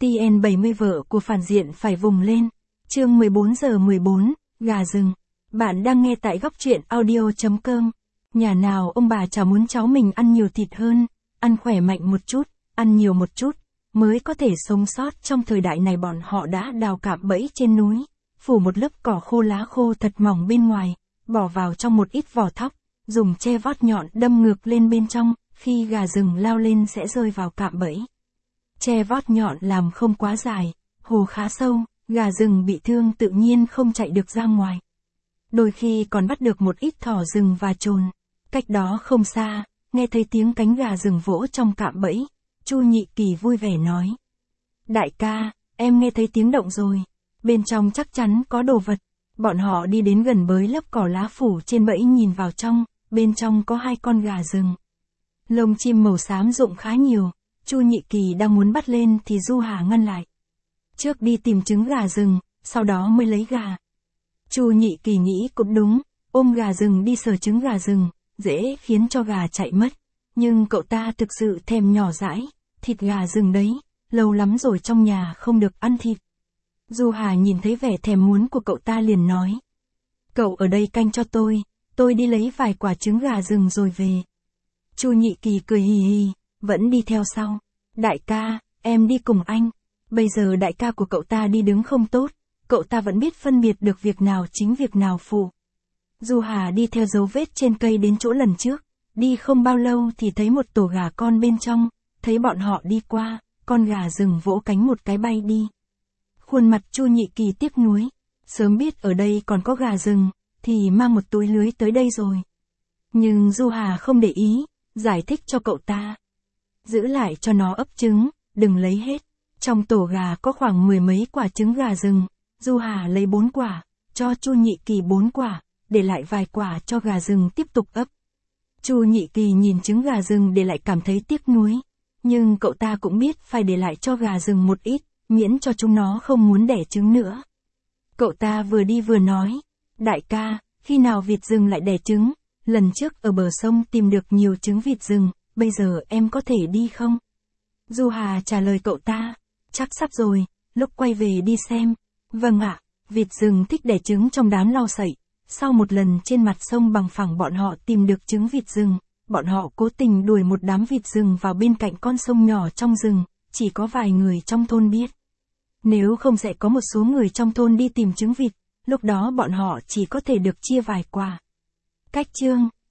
TN70 vợ của phản diện phải vùng lên. Chương 14:14, gà rừng. Bạn đang nghe tại góc truyện audio.com. Nhà nào ông bà chả muốn cháu mình ăn nhiều thịt hơn, ăn khỏe mạnh một chút, ăn nhiều một chút, mới có thể sống sót. Trong thời đại này bọn họ đã đào cạm bẫy trên núi, phủ một lớp cỏ khô lá khô thật mỏng bên ngoài, bỏ vào trong một ít vỏ thóc, dùng tre vót nhọn đâm ngược lên bên trong, khi gà rừng lao lên sẽ rơi vào cạm bẫy. Tre vót nhọn làm không quá dài, hồ khá sâu, gà rừng bị thương tự nhiên không chạy được ra ngoài. Đôi khi còn bắt được một ít thỏ rừng và trồn. Cách đó không xa, nghe thấy tiếng cánh gà rừng vỗ trong cạm bẫy, Chu Nhị Kỳ vui vẻ nói. Đại ca, em nghe thấy tiếng động rồi, bên trong chắc chắn có đồ vật. Bọn họ đi đến gần bới lớp cỏ lá phủ trên bẫy nhìn vào trong, bên trong có 2 con gà rừng. Lông chim màu xám rụng khá nhiều, Chu Nhị Kỳ đang muốn bắt lên thì Du Hà ngăn lại. Trước đi tìm trứng gà rừng, sau đó mới lấy gà. Chu Nhị Kỳ nghĩ cũng đúng, ôm gà rừng đi sờ trứng gà rừng, dễ khiến cho gà chạy mất. Nhưng cậu ta thực sự thèm nhỏ dãi, thịt gà rừng đấy, lâu lắm rồi trong nhà không được ăn thịt. Du Hà nhìn thấy vẻ thèm muốn của cậu ta liền nói. Cậu ở đây canh cho tôi đi lấy vài quả trứng gà rừng rồi về. Chu Nhị Kỳ cười hì hì, vẫn đi theo sau. Đại ca, em đi cùng anh. Bây giờ đại ca của cậu ta đi đứng không tốt, cậu ta vẫn biết phân biệt được việc nào chính việc nào phụ. Du Hà đi theo dấu vết trên cây đến chỗ lần trước, đi không bao lâu thì thấy một tổ gà con bên trong, thấy bọn họ đi qua, con gà rừng vỗ cánh một cái bay đi. Khuôn mặt Chu Nhị Kỳ tiếc nuối, sớm biết ở đây còn có gà rừng, thì mang một túi lưới tới đây rồi. Nhưng Du Hà không để ý, giải thích cho cậu ta. Giữ lại cho nó ấp trứng, đừng lấy hết. Trong tổ gà có khoảng 10 mấy quả trứng gà rừng, Du Hà lấy 4 quả, cho Chu Nhị Kỳ 4 quả, để lại vài quả cho gà rừng tiếp tục ấp. Chu Nhị Kỳ nhìn trứng gà rừng để lại cảm thấy tiếc nuối, nhưng cậu ta cũng biết phải để lại cho gà rừng một ít, miễn cho chúng nó không muốn đẻ trứng nữa. Cậu ta vừa đi vừa nói, đại ca, khi nào vịt rừng lại đẻ trứng? Lần trước ở bờ sông tìm được nhiều trứng vịt rừng, bây giờ em có thể đi không? Du Hà trả lời cậu ta, chắc sắp rồi, lúc quay về đi xem. Vâng ạ, vịt rừng thích đẻ trứng trong đám lau sậy. Sau một lần trên mặt sông bằng phẳng bọn họ tìm được trứng vịt rừng, bọn họ cố tình đuổi một đám vịt rừng vào bên cạnh con sông nhỏ trong rừng, chỉ có vài người trong thôn biết. Nếu không sẽ có một số người trong thôn đi tìm trứng vịt, lúc đó bọn họ chỉ có thể được chia vài quả. Cách chương